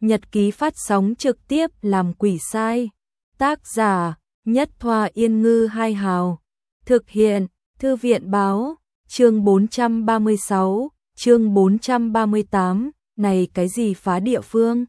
Nhật ký phát sóng trực tiếp làm quỷ sai. Tác giả Nhất Thoa Yên Ngư Hai Hào. Thực hiện Thư viện Báo. Chương 436, chương 438. Này cái gì phá địa phương?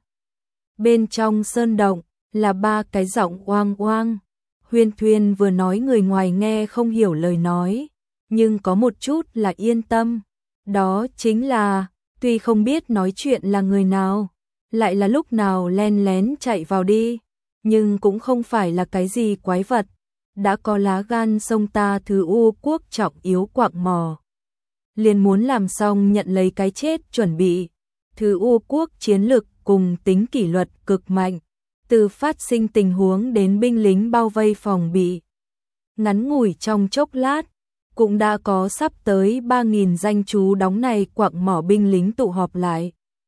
Bên trong sơn động là ba cái giọng oang oang. Huyên Thuyên vừa nói người ngoài nghe không hiểu lời nói, nhưng có một chút là yên tâm. Đó chính là, tuy không biết nói chuyện là người nào, lại là lúc nào len lén chạy vào đi, nhưng cũng không phải là cái gì quái vật. Đã có lá gan xông ta Thứ U quốc trọng yếu quạng mò, liền muốn làm xong nhận lấy cái chết chuẩn bị. Thứ U quốc chiến lực cùng tính kỷ luật cực mạnh, từ phát sinh tình huống đến binh lính bao vây phòng bị. Ngắn ngủi trong chốc lát, cũng đã có sắp tới 3.000 danh chú đóng này quạng mỏ binh lính tụ họp lại.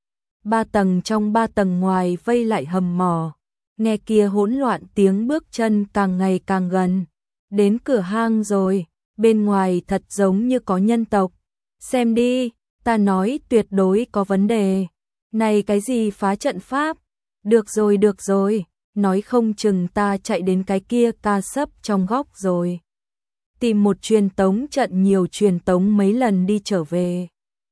3 tầng trong 3 tầng ngoài vây lại hầm mỏ, nghe kia hỗn loạn tiếng bước chân càng ngày càng gần. Đến cửa hang rồi, bên ngoài thật giống như có nhân tộc. Xem đi, ta nói tuyệt đối có vấn đề. Này cái gì phá trận pháp? Được rồi, nói không chừng ta chạy đến cái kia ca sấp trong góc rồi. Tìm một truyền tống trận, nhiều truyền tống mấy lần đi trở về.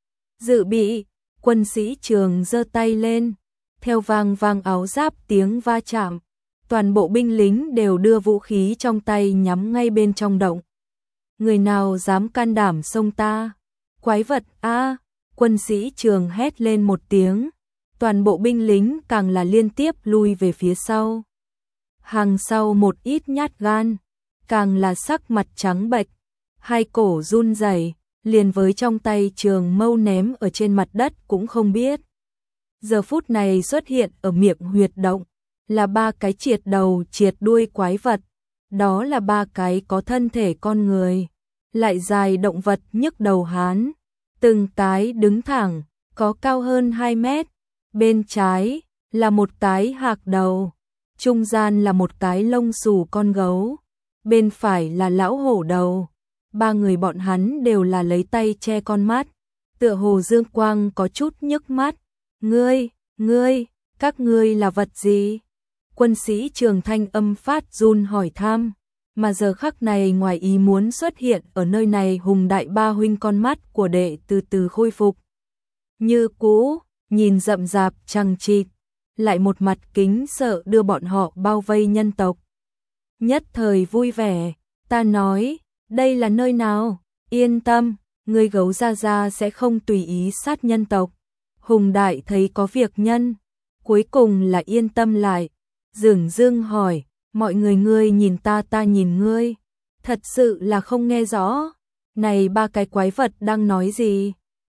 Dự bị, quân sĩ Trường giơ tay lên, theo vang vang áo giáp tiếng va chạm, toàn bộ binh lính đều đưa vũ khí trong tay nhắm ngay bên trong động. Người nào dám can đảm xông ta? Quái vật a! Quân sĩ Trường hét lên một tiếng, toàn bộ binh lính càng là liên tiếp lui về phía sau. Hàng sau một ít nhát gan, càng là sắc mặt trắng bệch, hai cổ run rẩy, liền với trong tay trường mâu ném ở trên mặt đất cũng không biết. Giờ phút này xuất hiện ở miệng huyệt động là 3 cái triệt đầu triệt đuôi quái vật, đó là 3 cái có thân thể con người, lại dài động vật nhức đầu hán, từng cái đứng thẳng, có cao hơn 2 mét. Bên trái là một cái hạc đầu, trung gian là một cái lông xù con gấu, bên phải là lão hổ đầu. 3 người bọn hắn đều là lấy tay che con mắt, tựa hồ dương quang có chút nhức mắt. Các ngươi là vật gì? Quân sĩ Trường thanh âm phát run hỏi thăm, mà giờ khắc này ngoài ý muốn xuất hiện ở nơi này. Hùng đại ba huynh con mắt của đệ từ từ khôi phục như cũ, nhìn rậm rạp chằng chịt, lại một mặt kính sợ đưa bọn họ bao vây nhân tộc. Nhất thời vui vẻ, ta nói, đây là nơi nào? Yên tâm, ngươi gấu ra ra sẽ không tùy ý sát nhân tộc. Hùng đại thấy có việc nhân, cuối cùng là yên tâm lại. Dửng dưng hỏi, mọi người ngươi nhìn ta, ta nhìn ngươi, thật sự là không nghe rõ. Này 3 cái quái vật đang nói gì?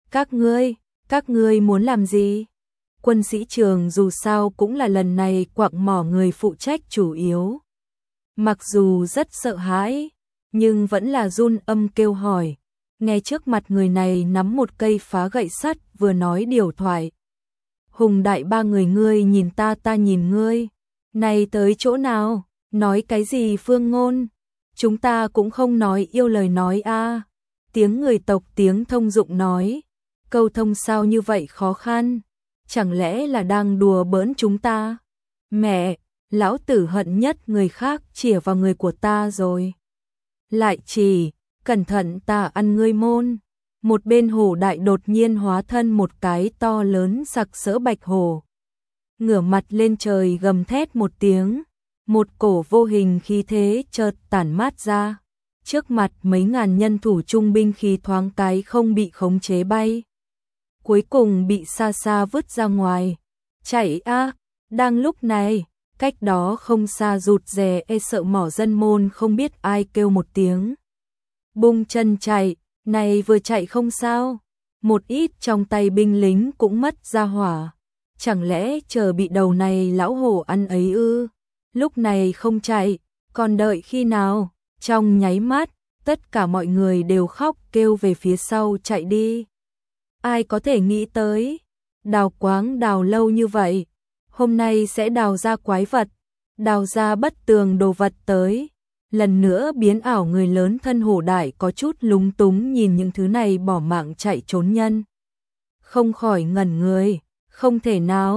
Các ngươi muốn làm gì? Quân sĩ Trường dù sao cũng là lần này quạng mỏ người phụ trách chủ yếu. Mặc dù rất sợ hãi, nhưng vẫn là run âm kêu hỏi. Nghe trước mặt người này nắm một cây phá gậy sắt vừa nói điều thoại. Hùng đại 3 người ngươi nhìn ta, ta nhìn ngươi. Này tới chỗ nào? Nói cái gì phương ngôn? Chúng ta cũng không nói yêu lời nói a. Tiếng người tộc tiếng thông dụng nói. Câu thông sao như vậy khó khăn? Chẳng lẽ là đang đùa bỡn chúng ta? Mẹ, lão tử hận nhất người khác chĩa vào người của ta rồi. Lại chỉ, cẩn thận ta ăn ngươi môn. Một bên hổ đại đột nhiên hóa thân một cái to lớn sặc sỡ bạch hổ. Ngửa mặt lên trời gầm thét một tiếng, một cổ vô hình khí thế chợt tản mát ra. Trước mặt mấy ngàn nhân thủ trung binh khí thoáng cái không bị khống chế bay. Cuối cùng bị xa xa vứt ra ngoài. Chạy a! Đang lúc này, cách đó không xa rụt rè sợ mỏ dân môn không biết ai kêu một tiếng. Bung chân chạy, này vừa chạy không sao. Một ít trong tay binh lính cũng mất ra hỏa. Chẳng lẽ chờ bị đầu này lão hổ ăn ấy ư? Lúc này không chạy, còn đợi khi nào? Trong nháy mắt, tất cả mọi người đều khóc kêu về phía sau chạy đi. Ai có thể nghĩ tới, đào quáng đào lâu như vậy, hôm nay sẽ đào ra quái vật, đào ra bất tường đồ vật tới. Lần nữa biến ảo người lớn thân hổ đại có chút lúng túng nhìn những thứ này bỏ mạng chạy trốn nhân. Không khỏi ngẩn người, không thể nào,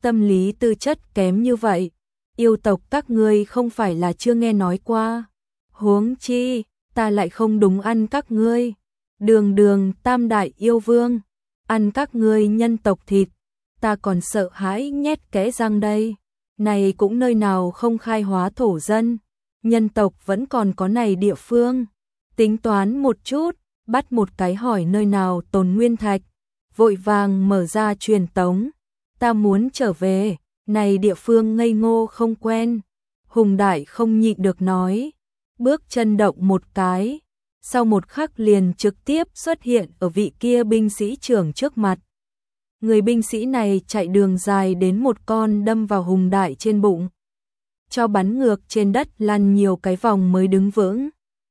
tâm lý tư chất kém như vậy, yêu tộc các ngươi không phải là chưa nghe nói qua. Huống chi, ta lại không đúng ăn các ngươi. Đường đường tam đại yêu vương, ăn các ngươi nhân tộc thịt, ta còn sợ hãi nhét kẽ răng đây. Này cũng nơi nào không khai hóa thổ dân, nhân tộc vẫn còn có này địa phương. Tính toán một chút, bắt một cái hỏi nơi nào tồn nguyên thạch, vội vàng mở ra truyền tống. Ta muốn trở về, này địa phương ngây ngô không quen. Hùng Đại không nhịn được nói, bước chân động một cái, sau một khắc liền trực tiếp xuất hiện ở vị kia binh sĩ trưởng trước mặt. Người binh sĩ này chạy đường dài đến một con đâm vào Hùng Đại trên bụng, cho bắn ngược trên đất lăn nhiều cái vòng mới đứng vững.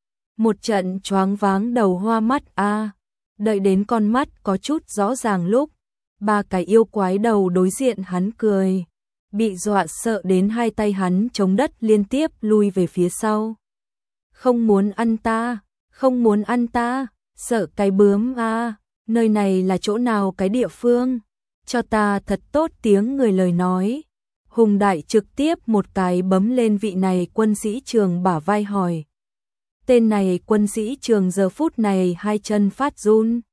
Một trận choáng váng đầu hoa mắt a. Đợi đến con mắt có chút rõ ràng lúc, ba cái yêu quái đầu đối diện hắn cười, bị dọa sợ đến hai tay hắn chống đất liên tiếp lui về phía sau. Không muốn ăn ta, không muốn ăn ta, sợ cái bướm a, nơi này là chỗ nào cái địa phương, cho ta thật tốt tiếng người lời nói. Hùng Đại trực tiếp một cái bấm lên vị này quân sĩ trường bả vai hỏi. Tên này quân sĩ trường giờ phút này hai chân phát run.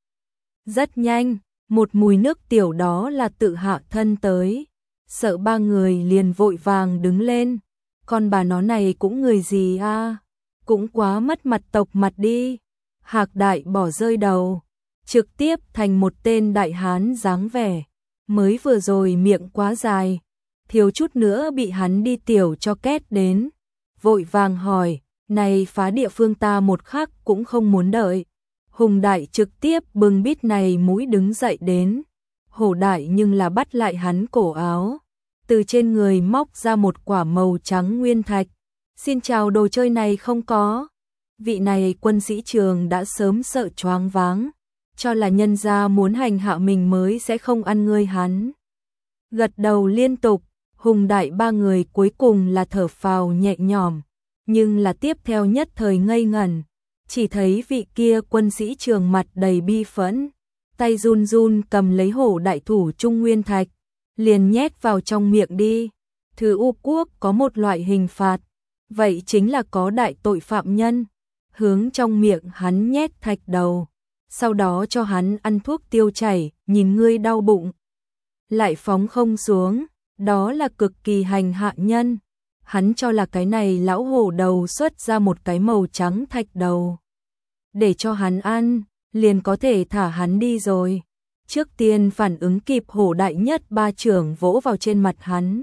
Rất nhanh, một mùi nước tiểu đó là tự hạ thân tới. Sợ ba người liền vội vàng đứng lên. Con bà nó này cũng người gì a? Cũng quá mất mặt tộc mặt đi. Hạc Đại bỏ rơi đầu, trực tiếp thành một tên đại hán dáng vẻ. Mới vừa rồi miệng quá dài, thiếu chút nữa bị hắn đi tiểu cho két đến. Vội vàng hỏi, này phá địa phương ta một khắc cũng không muốn đợi. Hùng Đại trực tiếp bưng bít này mũi đứng dậy đến. Hổ Đại nhưng là bắt lại hắn cổ áo, từ trên người móc ra một quả màu trắng nguyên thạch. Xin chào, đồ chơi này không có. Vị này quân sĩ trường đã sớm sợ choáng váng, cho là nhân gia muốn hành hạ mình mới sẽ không ăn ngươi hắn. Gật đầu liên tục, Hùng Đại ba người cuối cùng là thở phào nhẹ nhõm, nhưng là tiếp theo nhất thời ngây ngẩn, chỉ thấy vị kia quân sĩ trường mặt đầy bi phẫn, tay run run cầm lấy Hổ Đại thủ trung nguyên thạch, liền nhét vào trong miệng đi. Thứ U quốc có một loại hình phạt, vậy chính là có đại tội phạm nhân, hướng trong miệng hắn nhét thạch đầu, sau đó cho hắn ăn thuốc tiêu chảy, nhìn ngươi đau bụng, lại phóng không xuống, đó là cực kỳ hành hạ nhân. Hắn cho là cái này lão hổ đầu xuất ra một cái màu trắng thạch đầu, để cho hắn ăn, liền có thể thả hắn đi rồi. Trước tiên phản ứng kịp, Hổ Đại nhất ba chưởng vỗ vào trên mặt hắn,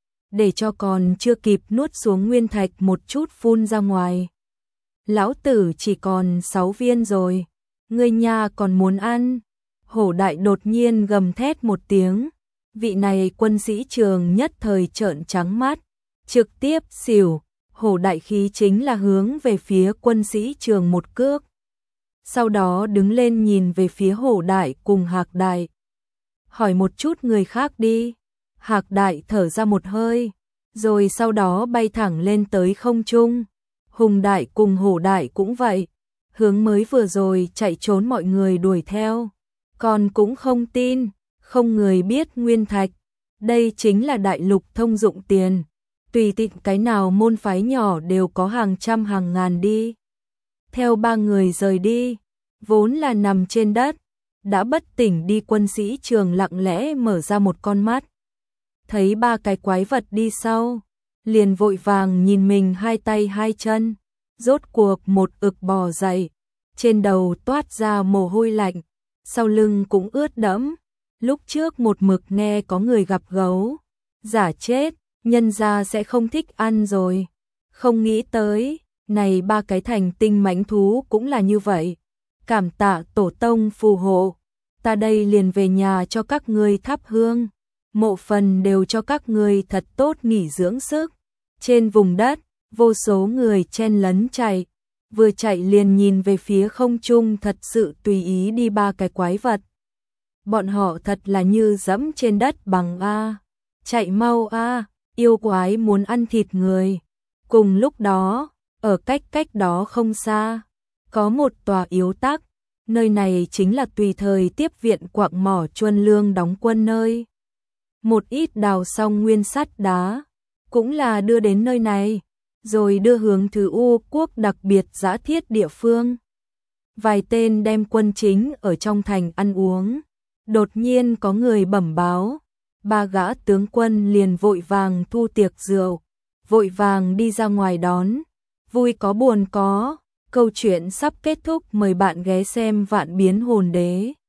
để cho còn chưa kịp nuốt xuống nguyên thạch một chút phun ra ngoài. Lão tử chỉ còn 6 viên rồi, ngươi nha còn muốn ăn. Hổ Đại đột nhiên gầm thét một tiếng, vị này quân sĩ trường nhất thời trợn trắng mắt, trực tiếp xỉu. Hổ Đại khí chính là hướng về phía quân sĩ trường một cước, sau đó đứng lên nhìn về phía Hổ Đại cùng Hạc Đại, hỏi một chút người khác đi. Hạc Đại thở ra một hơi, rồi sau đó bay thẳng lên tới không trung. Hùng Đại cùng Hổ Đại cũng vậy, hướng mới vừa rồi chạy trốn mọi người đuổi theo, còn cũng không tin, không người biết nguyên thạch, đây chính là đại lục thông dụng tiền, tùy tiện cái nào môn phái nhỏ đều có hàng trăm hàng ngàn đi. Theo ba người rời đi, vốn là nằm trên đất, đã bất tỉnh đi quân sĩ trường lặng lẽ mở ra một con mắt, thấy ba cái quái vật đi sau, liền vội vàng nhìn mình hai tay hai chân, rốt cuộc một ực bò dậy, trên đầu toát ra mồ hôi lạnh, sau lưng cũng ướt đẫm. Lúc trước một mực nghe có người gặp gấu, giả chết, nhân gia sẽ không thích ăn rồi. Không nghĩ tới, này ba cái thành tinh mãnh thú cũng là như vậy. Cảm tạ tổ tông phù hộ, ta đây liền về nhà cho các ngươi thắp hương, mộ phần đều cho các ngươi thật tốt nghỉ dưỡng sức. Trên vùng đất, vô số người chen lấn chạy, vừa chạy liền nhìn về phía không trung, thật sự tùy ý đi ba cái quái vật. Bọn họ thật là như dẫm trên đất bằng a, chạy mau a, yêu quái muốn ăn thịt người. Cùng lúc đó, ở cách đó không xa, có một tòa yếu tắc, nơi này chính là tùy thời tiếp viện quặng mỏ Chuân Lương đóng quân nơi. một ít đào xong nguyên sắt đá, cũng là đưa đến nơi này, rồi đưa hướng Thứ U quốc đặc biệt dã thiết địa phương. Vài tên đem quân chính ở trong thành ăn uống, đột nhiên có người bẩm báo, ba gã tướng quân liền vội vàng thu tiệc rượu, vội vàng đi ra ngoài đón, vui có buồn có, câu chuyện sắp kết thúc, mời bạn ghé xem Vạn Biến Hồn Đế.